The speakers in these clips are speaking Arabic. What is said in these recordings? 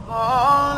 قال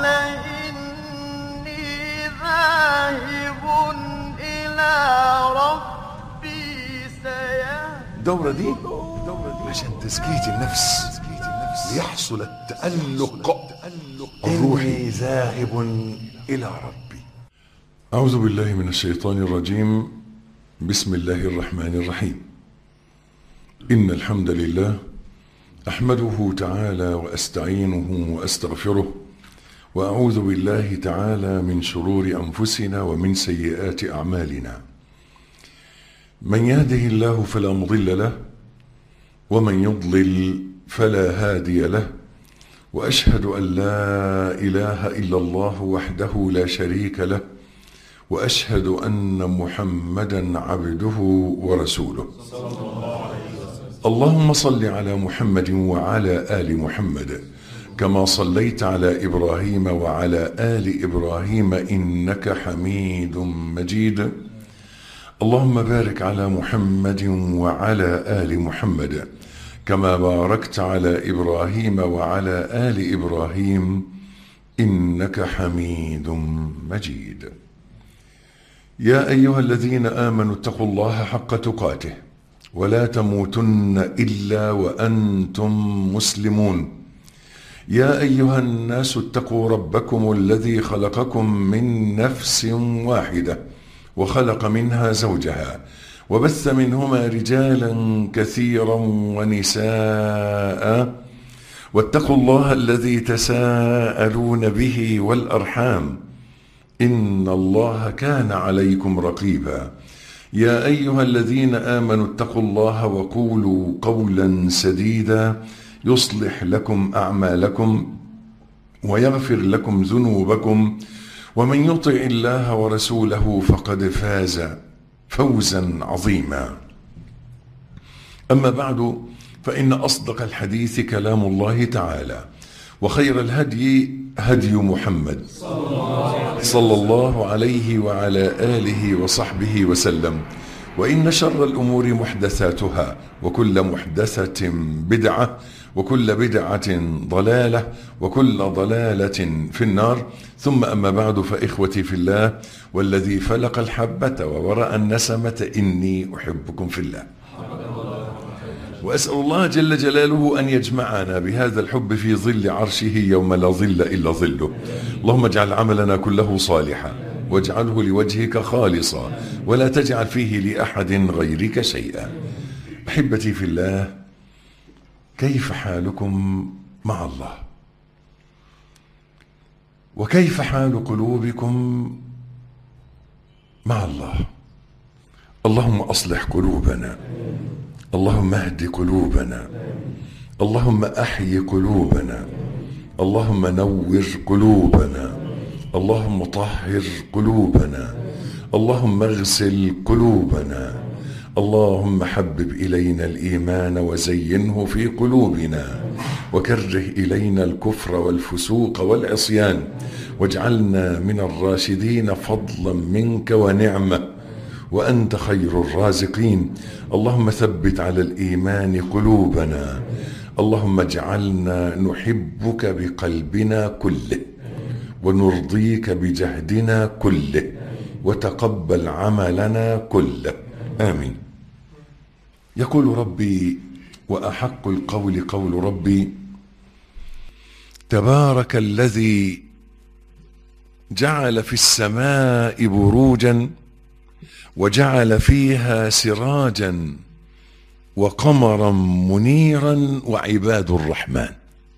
إني ذاهب إلى ربي سيهدين. الدورة دي عشان تزكية النفس ليحصل التألق الروحي. إني ذاهب إلى ربي. أعوذ بالله من الشيطان الرجيم. بسم الله الرحمن الرحيم. إن الحمد لله أحمده تعالى وأستعينه وأستغفره، وأعوذ بالله تعالى من شرور أنفسنا ومن سيئات أعمالنا. من يهده الله فلا مضل له، ومن يضلل فلا هادي له، وأشهد أن لا إله إلا الله وحده لا شريك له، وأشهد أن محمدا عبده ورسوله. اللهم صل على محمد وعلى آل محمد كما صليت على إبراهيم وعلى آل إبراهيم إنك حميد مجيد. اللهم بارك على محمد وعلى آل محمد كما باركت على إبراهيم وعلى آل إبراهيم إنك حميد مجيد. يا أيها الذين آمنوا اتقوا الله حق تقاته ولا تموتن إلا وأنتم مسلمون. يا أيها الناس اتقوا ربكم الذي خلقكم من نفس واحدة وخلق منها زوجها وبث منهما رجالا كثيرا ونساء، واتقوا الله الذي تساءلون به والأرحام إن الله كان عليكم رقيبا. يا أيها الذين آمنوا اتقوا الله وقولوا قولا سديدا يصلح لكم أعمالكم ويغفر لكم ذنوبكم، ومن يطع الله ورسوله فقد فاز فوزا عظيما. أما بعد، فإن أصدق الحديث كلام الله تعالى، وخير الهدي هدي محمد صلى الله عليه وعلى آله وصحبه وسلم. وإن شر الأمور محدثاتها، وكل محدثة بدعة، وكل بدعة ضلالة، وكل ضلالة في النار. ثم أما بعد، فإخوتي في الله والذي فلق الحبة وورأ النسمة إني أحبكم في الله، وأسأل الله جل جلاله أن يجمعنا بهذا الحب في ظل عرشه يوم لا ظل إلا ظله. اللهم اجعل عملنا كله صالحا، واجعله لوجهك خالصا، ولا تجعل فيه لأحد غيرك شيئا. أحبتي في الله، كيف حالكم مع الله؟ وكيف حال قلوبكم مع الله؟ اللهم أصلح قلوبنا، اللهم اهد قلوبنا، اللهم أحي قلوبنا، اللهم نور قلوبنا، اللهم طهر قلوبنا، اللهم اغسل قلوبنا، اللهم حبب إلينا الإيمان وزينه في قلوبنا، وكره إلينا الكفر والفسوق والعصيان، واجعلنا من الراشدين فضلا منك ونعمة، وأنت خير الرازقين. اللهم ثبت على الإيمان قلوبنا، اللهم اجعلنا نحبك بقلبنا كله، ونرضيك بجهدنا كله، وتقبل عملنا كله، آمين. يقول ربي، وأحق القول قول ربي: تبارك الذي جعل في السماء بروجا وجعل فيها سراجا وقمرا منيرا وعباد الرحمن.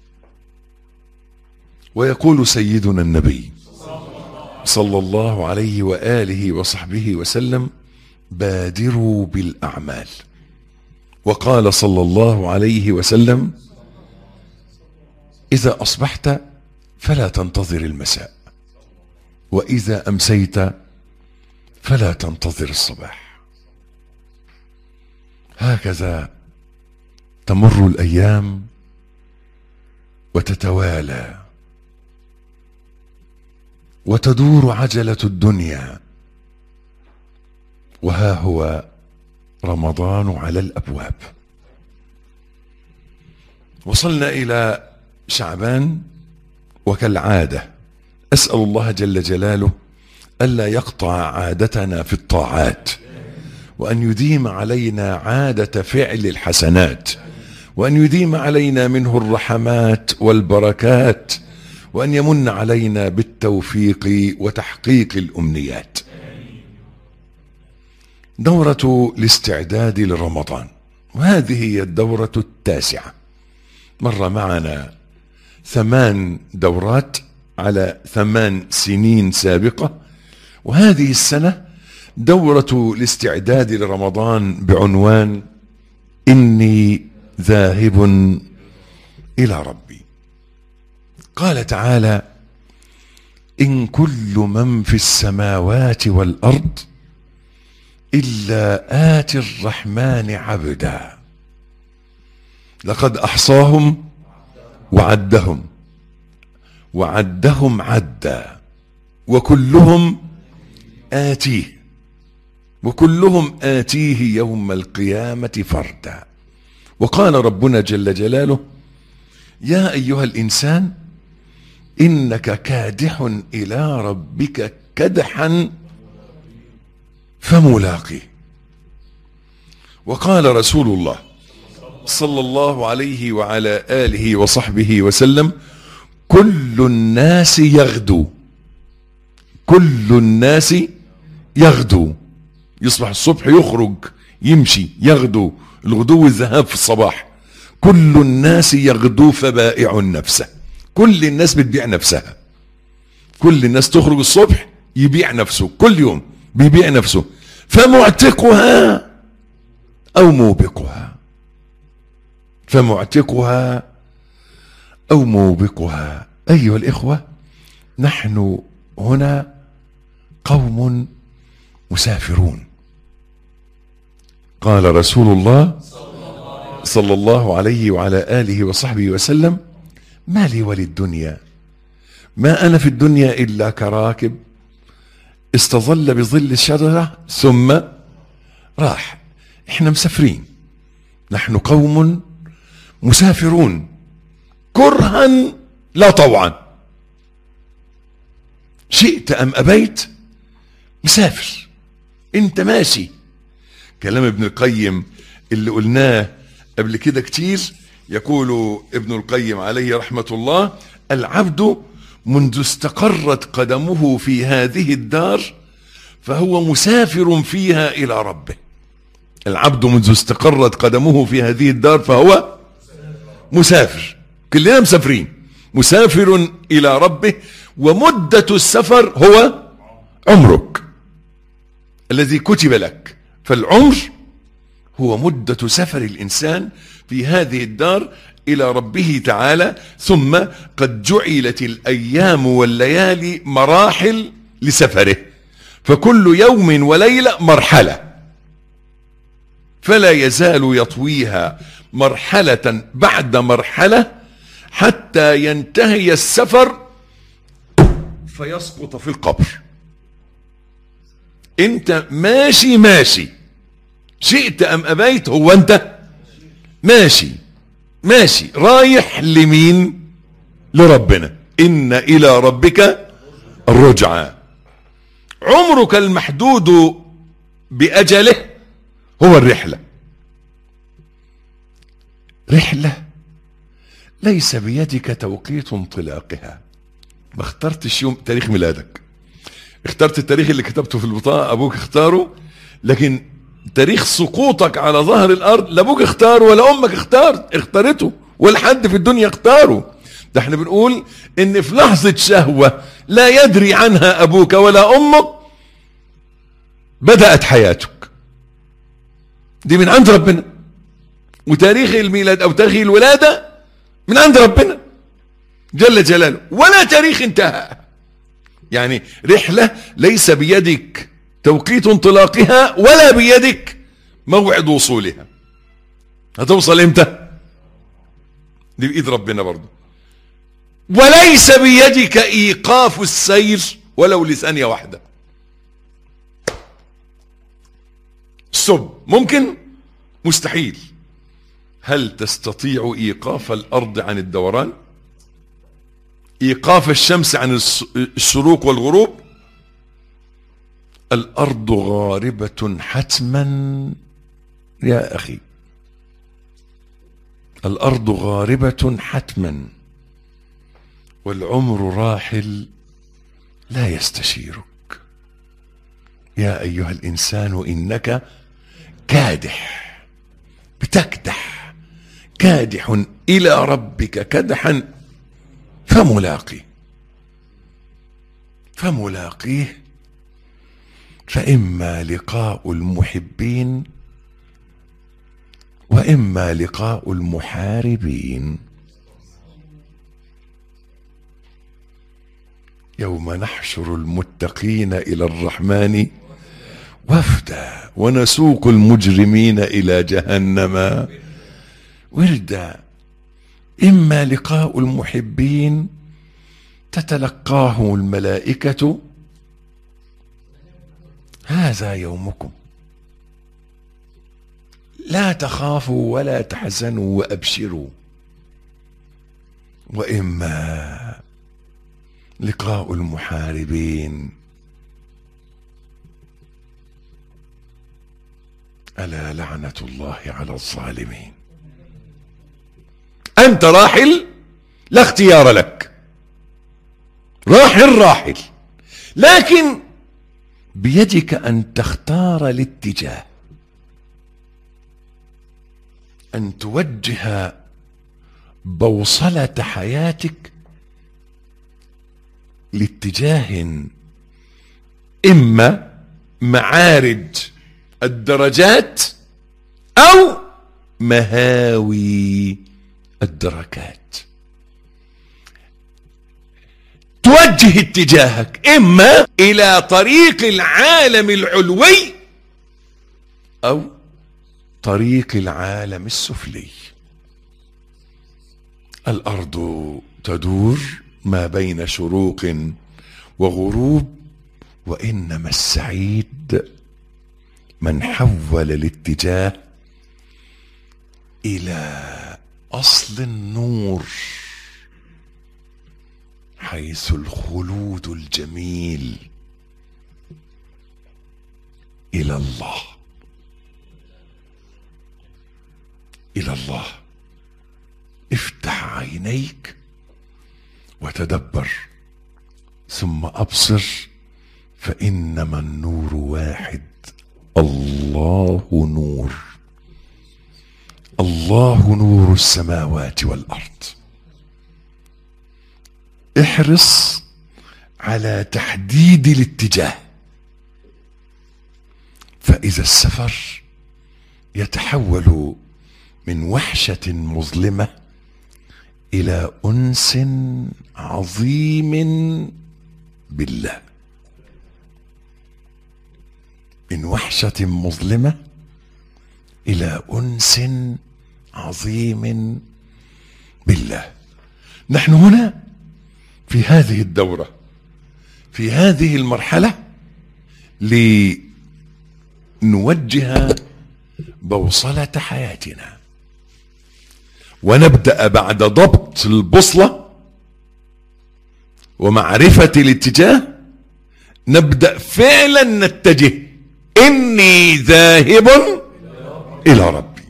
ويقول سيدنا النبي صلى الله عليه وآله وصحبه وسلم: بادروا بالأعمال. وقال صلى الله عليه وسلم: إذا أصبحت فلا تنتظر المساء، وإذا أمسيت فلا تنتظر الصباح. هكذا تمر الأيام وتتوالى، وتدور عجلة الدنيا، وها هو رمضان على الأبواب. وصلنا إلى شعبان وكالعادة أسأل الله جل جلاله ألا يقطع عادتنا في الطاعات، وأن يديم علينا عادة فعل الحسنات، وأن يديم علينا منه الرحمات والبركات، وأن يمن علينا بالتوفيق وتحقيق الأمنيات. دورة الاستعداد لرمضان، وهذه هي الدورة 9. مر معنا 8 دورات على 8 سنين سابقة، وهذه السنة دورة الاستعداد لرمضان بعنوان إني ذاهب إلى ربي. قال تعالى: إن كل من في السماوات والأرض إلا آتي الرحمن عبدا لقد أحصاهم وعدهم عدا وكلهم آتيه يوم القيامة فردا. وقال ربنا جل جلاله: يا أيها الإنسان إنك كادح إلى ربك كدحا فملاقيه. وقال رسول الله صلى الله عليه وعلى آله وصحبه وسلم: كل الناس يغدو، يصبح الصبح يخرج يمشي، يغدو، الغدو الذهاب في الصباح. كل الناس يغدو فبائع نفسه، كل الناس بتبيع نفسها، كل الناس تخرج الصبح يبيع نفسه، كل يوم بيبيع نفسه، فمعتقها أو موبقها. أيها الإخوة، نحن هنا قوم مسافرون. قال رسول الله صلى الله عليه وعلى آله وصحبه وسلم: ما لي وللدنيا، ما أنا في الدنيا إلا كراكب استظل بظل الشجرة ثم راح. احنا مسافرين، نحن قوم مسافرون كرها لا طوعا، شئت أم أبيت مسافر، انت ماشي. كلام ابن القيم اللي قلناه قبل كده كتير، يقول ابن القيم عليه رحمة الله: العبد منذ استقرت قدمه في هذه الدار فهو مسافر فيها إلى ربه. العبد منذ استقرت قدمه في هذه الدار فهو مسافر، كلنا مسافرين، مسافر إلى ربه. ومدة السفر هو عمرك الذي كتب لك، فالعمر هو مدة سفر الإنسان في هذه الدار إلى ربه تعالى. ثم قد جعلت الأيام والليالي مراحل لسفره، فكل يوم وليلة مرحلة، فلا يزال يطويها مرحلة بعد مرحلة حتى ينتهي السفر فيسقط في القبر. انت ماشي، شئت ام ابيت، هو انت ماشي رايح لمين؟ لربنا. ان الى ربك الرجعى. عمرك المحدود باجله هو الرحلة. رحلة ليس بيدك توقيت انطلاقها. ما اخترتش يوم تاريخ ميلادك، اخترت التاريخ اللي كتبته في البطاقة ابوك اختاره، لكن تاريخ سقوطك على ظهر الارض لا ابوك اختاره ولا امك اختارته ولا حد في الدنيا اختاره. ده احنا بنقول ان في لحظة شهوة لا يدري عنها ابوك ولا امك بدأت حياتك، دي من عند ربنا. وتاريخ الميلاد او تاريخ الولادة من عند ربنا جل جلاله، ولا تاريخ انتهى. يعني رحلة ليس بيدك توقيت انطلاقها ولا بيدك موعد وصولها. هتوصل امتى؟ دي بإيد ربنا برضو. وليس بيدك ايقاف السير ولو لثانية واحدة. ممكن؟ مستحيل. هل تستطيع ايقاف الارض عن الدوران؟ ايقاف الشمس عن الشروق والغروب. الارض غاربة حتما يا اخي، الارض غاربة حتما، والعمر راحل لا يستشيرك. يا ايها الانسان انك كادح، بتكدح، كادح الى ربك كدحا فملاقيه، فإما لقاء المحبين وإما لقاء المحاربين. يوم نحشر المتقين إلى الرحمن وفدا ونسوق المجرمين إلى جهنم وردا. إما لقاء المحبين تتلقاه الملائكة هذا يومكم لا تخافوا ولا تحزنوا وأبشروا. وإما لقاء المحاربين ألا لعنة الله على الظالمين. أنت راحل لا اختيار لك، راحل، لكن بيدك أن تختار الاتجاه، أن توجه بوصلة حياتك لاتجاه إما معارج الدرجات أو مهاوي الدركات. توجه اتجاهك إما إلى طريق العالم العلوي أو طريق العالم السفلي. الأرض تدور ما بين شروق وغروب، وإنما السعيد من حول الاتجاه إلى أصل النور، حيث الخلود الجميل إلى الله. إلى الله. افتح عينيك وتدبر، ثم أبصر، فإنما النور واحد، الله نور، الله نور السماوات والأرض. احرص على تحديد الاتجاه، فإذا السفر يتحول من وحشة مظلمة إلى أنس عظيم بالله، من وحشة مظلمة إلى أنس عظيم بالله. نحن هنا في هذه الدورة، في هذه المرحلة، لنوجه بوصلة حياتنا، ونبدأ بعد ضبط البوصلة ومعرفة الاتجاه نبدأ فعلا نتجه. إني ذاهب إلى ربي.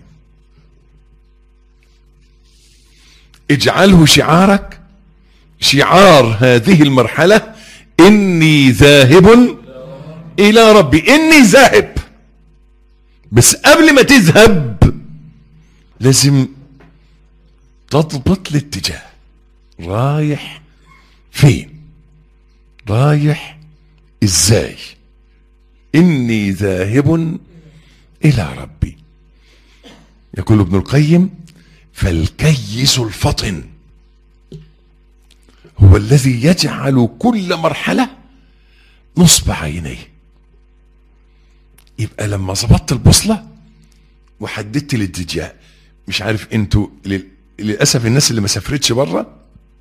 اجعله شعارك، شعار هذه المرحلة: إني ذاهب إلى ربي. إني ذاهب، بس قبل ما تذهب لازم تضبط الاتجاه. رايح فين؟ رايح ازاي؟ إني ذاهب إلى ربي. يقول ابن القيم: فالكيس الفطن هو الذي يجعل كل مرحلة نصب عينيه. يبقى لما ظبطت البوصلة وحددت الاتجاه، مش عارف انتوا، للأسف الناس اللي ما سافرتش بره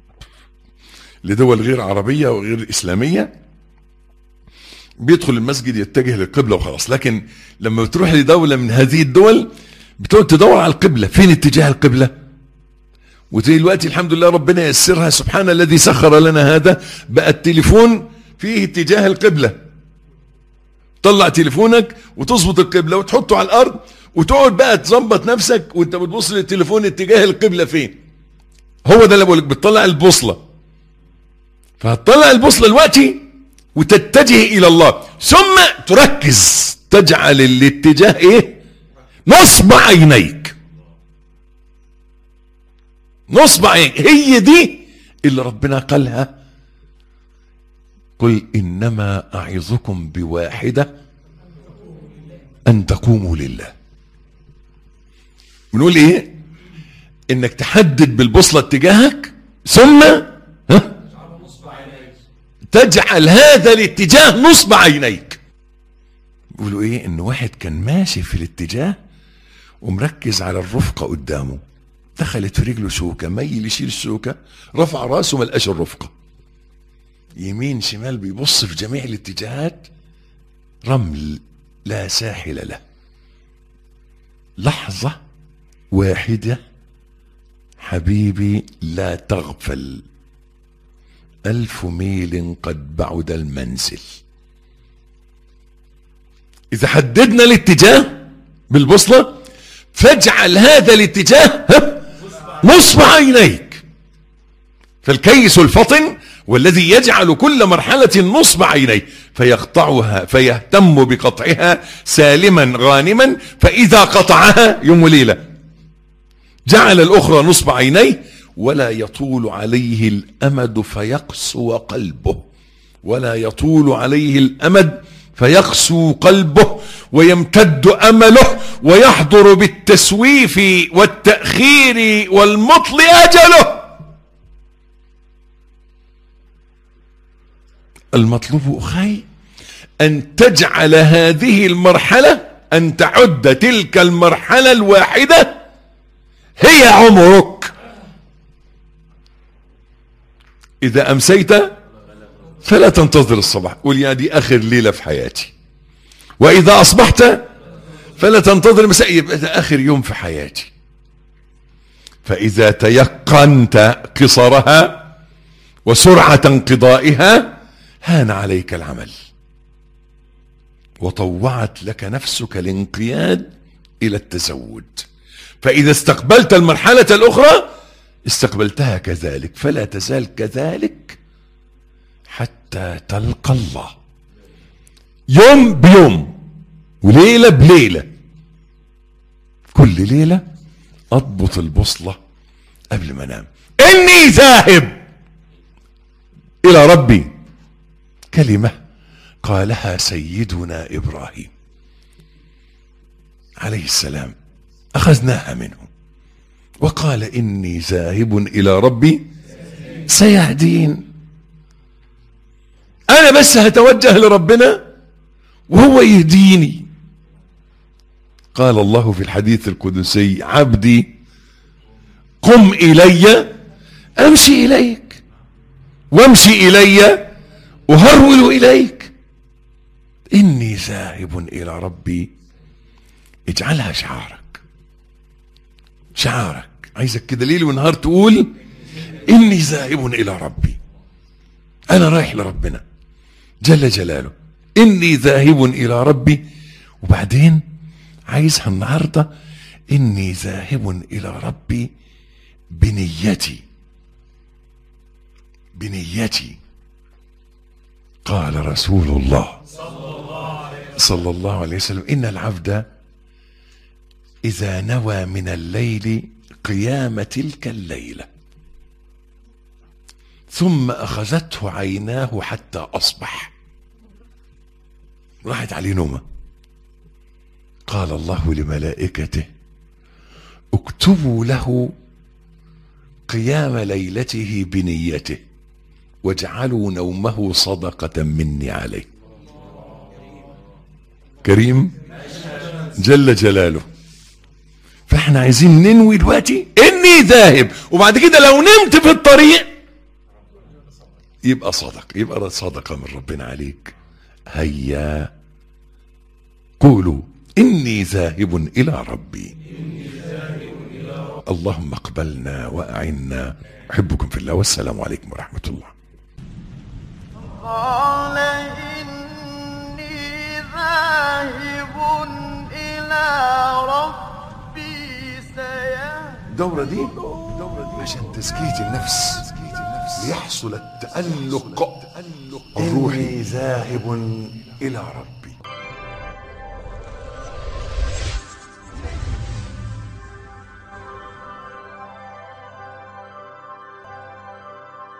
لدول غير عربية وغير إسلامية بيدخل المسجد يتجه للقبلة وخلاص، لكن لما بتروح لدولة من هذه الدول بتقعد تدور على القبلة، فين اتجاه القبلة، ودلوقتي الحمد لله ربنا ييسرها، سبحان الذي سخر لنا هذا. بقى التليفون فيه اتجاه القبلة، طلع تليفونك وتظبط القبلة وتحطه على الارض وتقعد بقى تظبط نفسك وانت بتبص للتليفون اتجاه القبلة فين. هو ده اللي بقولك، بتطلع البوصلة، فهتطلع البوصلة دلوقتي وتتجه الى الله، ثم تركز، تجعل الاتجاه ايه؟ نصب عينيك. نصب عينيك هي دي اللي ربنا قالها: قل انما اعظكم بواحدة ان تقوموا لله. بنقول ايه؟ انك تحدد بالبوصلة اتجاهك، ثم تجعل هذا الاتجاه نصب عينيك. بيقولوا ايه؟ ان واحد كان ماشي في الاتجاه ومركز على الرفقة قدامه، دخلت في رجله شوكة، ميل يشيل الشوكة، رفع راسه ما لقاش الرفقة، يمين شمال بيبص في جميع الاتجاهات، رمل لا ساحل له. لحظة واحدة حبيبي لا تغفل، 1000 ميل قد بعد المنزل. إذا حددنا الاتجاه بالبوصلة فاجعل هذا الاتجاه نصب عينيك. فالكيس الفطن والذي يجعل كل مرحلة نصب عينيه فيقطعها، فيهتم بقطعها سالما غانما، فإذا قطعها يوم وليلة جعل الأخرى نصب عينيه، ولا يطول عليه الأمد فيقسو قلبه، ولا يطول عليه الأمد فيقسو قلبه ويمتد أمله ويحضر بالتسويف والتأخير والمطل أجله. المطلوب أخي أن تجعل هذه المرحلة، أن تعد تلك المرحلة الواحدة هي عمرك. إذا أمسيت فلا تنتظر الصباح، قل يا دي آخر ليلة في حياتي. وإذا أصبحت فلا تنتظر المساء، يبقى آخر يوم في حياتي. فإذا تيقنت قصرها وسرعة انقضائها هان عليك العمل، وطوعت لك نفسك الانقياد إلى التزود. فإذا استقبلت المرحلة الأخرى استقبلتها كذلك، فلا تزال كذلك حتى تلقى الله، يوم بيوم وليلة بليلة. كل ليلة أضبط البوصلة قبل ما أنام، إني ذاهب إلى ربي. كلمة قالها سيدنا إبراهيم عليه السلام، أخذناها منه، وقال إني ذاهب إلى ربي سيهدين. أنا بس هتوجه لربنا وهو يهديني. قال الله في الحديث القدسي: عبدي قم إلي أمشي إليك، وامشي إلي أهرول إليك. إني ذاهب إلى ربي، اجعلها شعارك، شعارك. عايزك كده ليل ونهار تقول إني ذاهب إلى ربي، أنا رايح لربنا جل جلاله، إني ذاهب إلى ربي. وبعدين عايزها النهاردة إني ذاهب إلى ربي بنيتي، بنيتي. قال رسول الله صلى الله عليه وسلم: إن العبد إذا نوى من الليل قيام تلك الليلة ثم أخذته عيناه حتى أصبح، راحت عليه نومة، قال الله لملائكته: اكتبوا له قيام ليلته بنيته واجعلوا نومه صدقة مني عليه. كريم جل جلاله. فاحنا عايزين ننوي دلوقتي اني ذاهب، وبعد كده لو نمت في الطريق يبقى صدق، يبقى صدقة من ربنا عليك. هيا قولوا إني ذاهب إلى ربي. اللهم اقبلنا وأعنا. أحبكم في الله، والسلام عليكم ورحمة الله. قال إني ذاهب إلى ربي سيهدين. الدورة دي عشان تزكية النفس، ليحصل التألق الروحي. ذاهب إلى ربي.